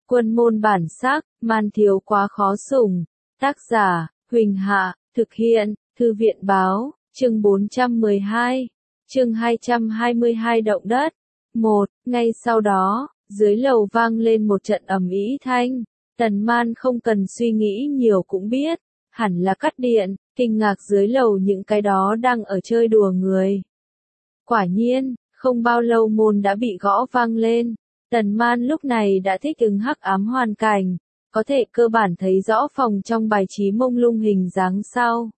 Quân môn bản sắc, man thiếu quá khó sủng. Tác giả, Huỳnh Hạ, thực hiện, Thư viện báo, chương 412, chương 222 động đất. Ngay sau đó, dưới lầu vang lên một trận ầm ĩ thanh, Tần Man không cần suy nghĩ nhiều cũng biết, hẳn là cắt điện, kinh ngạc dưới lầu những cái đó đang ở chơi đùa người. Quả nhiên, không bao lâu môn đã bị gõ vang lên, Tần Man lúc này đã thích ứng hắc ám hoàn cảnh, có thể cơ bản thấy rõ phòng trong bài trí mông lung hình dáng sau.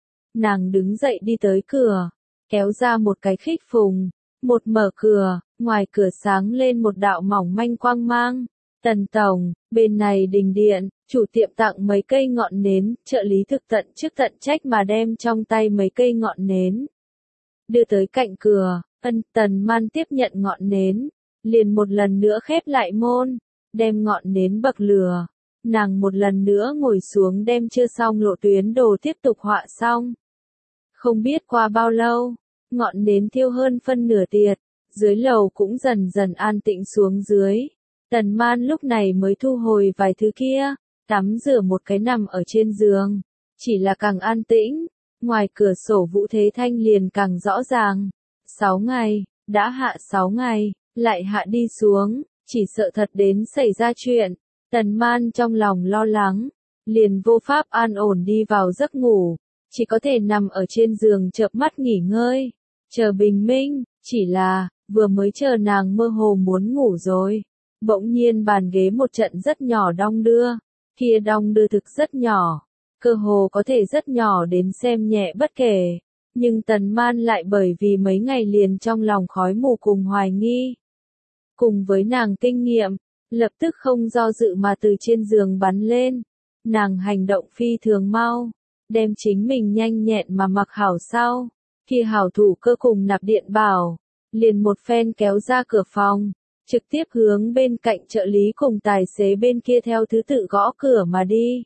Nàng đứng dậy đi tới cửa, kéo ra một cái khích phùng, một mở cửa, ngoài cửa sáng lên một đạo mỏng manh quang mang. Tần tổng, bên này đình điện, chủ tiệm tặng mấy cây ngọn nến, trợ lý thực tận chức tận trách mà đem trong tay mấy cây ngọn nến. Đưa tới cạnh cửa, Tần Man tiếp nhận ngọn nến, liền một lần nữa khép lại môn, đem ngọn nến bậc lửa. Nàng một lần nữa ngồi xuống đem chưa xong lộ tuyến đồ tiếp tục họa xong. Không biết qua bao lâu, ngọn nến thiêu hơn phân nửa tiệt, dưới lầu cũng dần dần an tĩnh xuống dưới. Tần Man lúc này mới thu hồi vài thứ kia, tắm rửa một cái nằm ở trên giường, chỉ là càng an tĩnh, ngoài cửa sổ Vũ Thế Thanh liền càng rõ ràng. 6 ngày, đã hạ 6 ngày, lại hạ đi xuống, chỉ sợ thật đến xảy ra chuyện. Tần Man trong lòng lo lắng, liền vô pháp an ổn đi vào giấc ngủ, chỉ có thể nằm ở trên giường chợp mắt nghỉ ngơi, chờ bình minh, chỉ là, vừa mới chờ nàng mơ hồ muốn ngủ rồi. Bỗng nhiên bàn ghế một trận rất nhỏ đong đưa, kia đong đưa thực rất nhỏ, cơ hồ có thể rất nhỏ đến xem nhẹ bất kể, nhưng Tần Man lại bởi vì mấy ngày liền trong lòng khói mù cùng hoài nghi. Cùng với nàng kinh nghiệm, lập tức không do dự mà từ trên giường bắn lên, nàng hành động phi thường mau, đem chính mình nhanh nhẹn mà mặc hảo sau, khi hảo thủ cơ cùng nạp điện bảo, liền một phen kéo ra cửa phòng. Trực tiếp hướng bên cạnh trợ lý cùng tài xế bên kia theo thứ tự gõ cửa mà đi.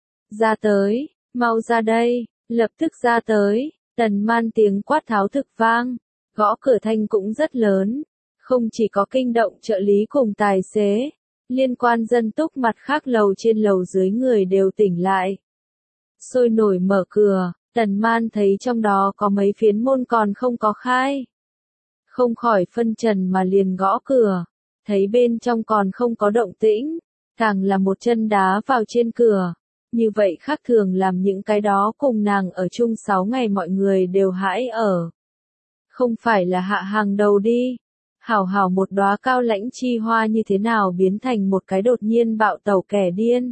Ra tới, mau ra đây, lập tức ra tới, Tần Man tiếng quát tháo thực vang, gõ cửa thanh cũng rất lớn, không chỉ có kinh động trợ lý cùng tài xế, liên quan dân túc mặt khác lầu trên lầu dưới người đều tỉnh lại. Sôi nổi mở cửa, Tần Man thấy trong đó có mấy phiến môn còn không có khai. Không khỏi phân trần mà liền gõ cửa, thấy bên trong còn không có động tĩnh, càng là một chân đá vào trên cửa, như vậy khác thường làm những cái đó cùng nàng ở chung 6 ngày mọi người đều hãi ở. Không phải là hạ hàng đầu đi, hảo hảo một đóa cao lãnh chi hoa như thế nào biến thành một cái đột nhiên bạo tẩu kẻ điên.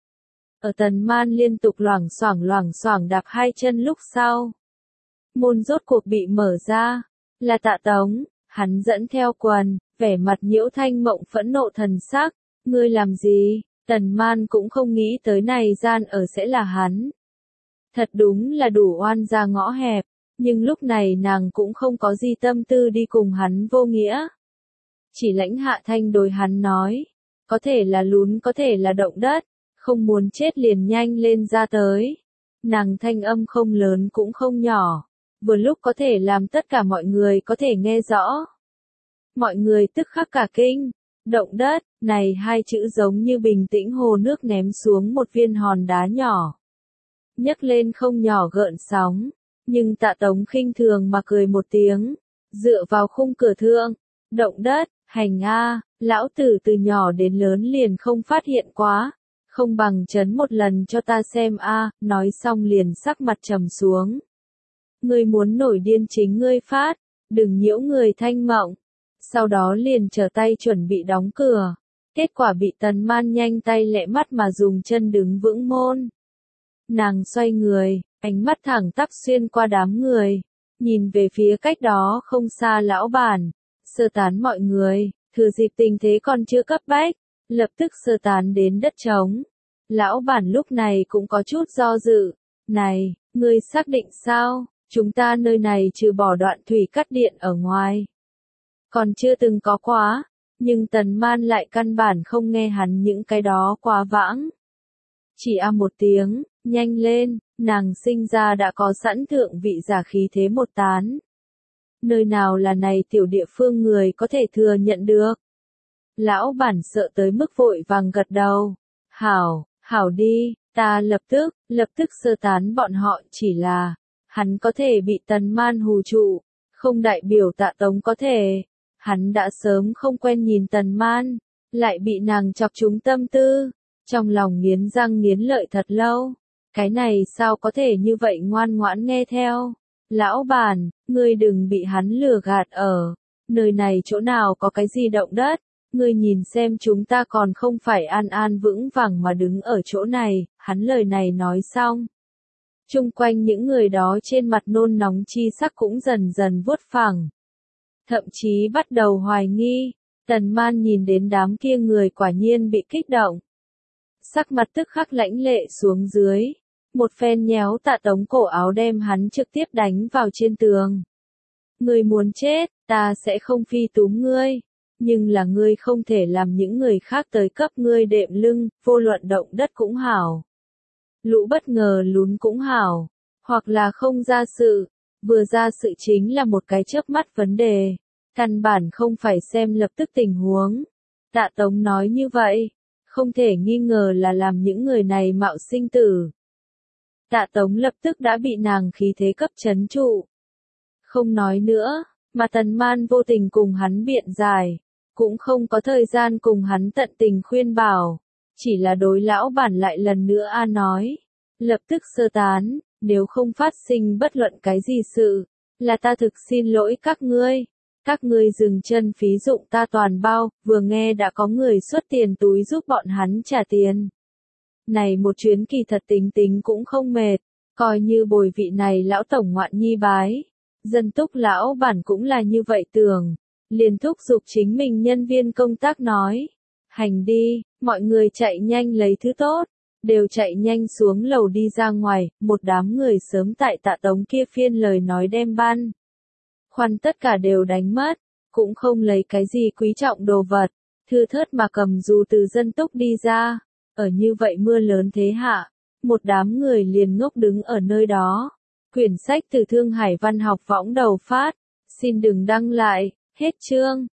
Ở Tần Man liên tục loảng xoảng đạp hai chân lúc sau. Môn rốt cuộc bị mở ra. Là Tạ Tống, hắn dẫn theo quần, vẻ mặt nhiễu thanh mộng phẫn nộ thần sắc, ngươi làm gì? Tần Man cũng không nghĩ tới này gian ở sẽ là hắn. Thật đúng là đủ oan ra ngõ hẹp, nhưng lúc này nàng cũng không có gì tâm tư đi cùng hắn vô nghĩa. Chỉ lãnh hạ thanh đối hắn nói, có thể là lún có thể là động đất, không muốn chết liền nhanh lên ra tới. Nàng thanh âm không lớn cũng không nhỏ. Vừa lúc có thể làm tất cả mọi người có thể nghe rõ. Mọi người tức khắc cả kinh, động đất, này hai chữ giống như bình tĩnh hồ nước ném xuống một viên hòn đá nhỏ. Nhấc lên không nhỏ gợn sóng, nhưng Tạ Tống khinh thường mà cười một tiếng, dựa vào khung cửa thượng, động đất, hành a, lão tử từ nhỏ đến lớn liền không phát hiện quá, không bằng chấn một lần cho ta xem a, nói xong liền sắc mặt trầm xuống. Ngươi muốn nổi điên chính ngươi phát, đừng nhiễu người thanh mộng. Sau đó liền trở tay chuẩn bị đóng cửa. Kết quả bị Tần Man nhanh tay lẹ mắt mà dùng chân đứng vững môn. Nàng xoay người, ánh mắt thẳng tắp xuyên qua đám người, nhìn về phía cách đó không xa lão bản, sơ tán mọi người, thừa dịp tình thế còn chưa cấp bách, lập tức sơ tán đến đất trống. Lão bản lúc này cũng có chút do dự, này, ngươi xác định sao? Chúng ta nơi này trừ bỏ đoạn thủy cắt điện ở ngoài. Còn chưa từng có quá, nhưng Tần Man lại căn bản không nghe hắn những cái đó quá vãng. Chỉ một tiếng, nhanh lên, nàng sinh ra đã có sẵn thượng vị giả khí thế một tán. Nơi nào là này tiểu địa phương người có thể thừa nhận được. Lão bản sợ tới mức vội vàng gật đầu. Hảo, hảo đi, ta lập tức sơ tán bọn họ, chỉ là, hắn có thể bị Tần Man hù trụ, không đại biểu Tạ Tống có thể. Hắn đã sớm không quen nhìn Tần Man, lại bị nàng chọc trúng tâm tư, trong lòng nghiến răng nghiến lợi thật lâu. Cái này sao có thể như vậy ngoan ngoãn nghe theo. Lão bản, ngươi đừng bị hắn lừa gạt ở. Nơi này chỗ nào có cái gì động đất. Ngươi nhìn xem chúng ta còn không phải an an vững vàng mà đứng ở chỗ này. Hắn lời này nói xong. Chung quanh những người đó trên mặt nôn nóng chi sắc cũng dần dần vuốt phẳng. Thậm chí bắt đầu hoài nghi. Tần Man nhìn đến đám kia người quả nhiên bị kích động. Sắc mặt tức khắc lãnh lệ xuống dưới. Một phen nhéo Tạ Tống cổ áo đem hắn trực tiếp đánh vào trên tường. Ngươi muốn chết, ta sẽ không phi túm ngươi. Nhưng là ngươi không thể làm những người khác tới cấp ngươi đệm lưng, vô luận động đất cũng hảo. Lũ bất ngờ lún cũng hảo. Hoặc là không ra sự. Vừa ra sự chính là một cái chớp mắt vấn đề. Căn bản không phải xem lập tức tình huống. Tạ Tống nói như vậy. Không thể nghi ngờ là làm những người này mạo sinh tử. Tạ Tống lập tức đã bị nàng khí thế cấp chấn trụ. Không nói nữa, mà Tần Man vô tình cùng hắn biện giải, cũng không có thời gian cùng hắn tận tình khuyên bảo, chỉ là đối lão bản lại lần nữa nói, lập tức sơ tán, nếu không phát sinh bất luận cái gì sự, là ta thực xin lỗi các ngươi dừng chân phí dụng ta toàn bao, vừa nghe đã có người xuất tiền túi giúp bọn hắn trả tiền. Này một chuyến kỳ thật tính cũng không mệt, coi như bồi vị này lão tổng ngoạn nhi bái. Dân túc lão bản cũng là như vậy tưởng, liền thúc giục chính mình nhân viên công tác nói. Hành đi, mọi người chạy nhanh lấy thứ tốt, đều chạy nhanh xuống lầu đi ra ngoài, một đám người sớm tại Tạ Tống kia phiên lời nói đem ban. Khoăn tất cả đều đánh mất, cũng không lấy cái gì quý trọng đồ vật, thưa thớt mà cầm dù từ dân túc đi ra. Ở như vậy mưa lớn thế hạ, một đám người liền ngốc đứng ở nơi đó. Quyển sách từ Thương Hải Văn học võng đầu phát, xin đừng đăng lại, hết chương.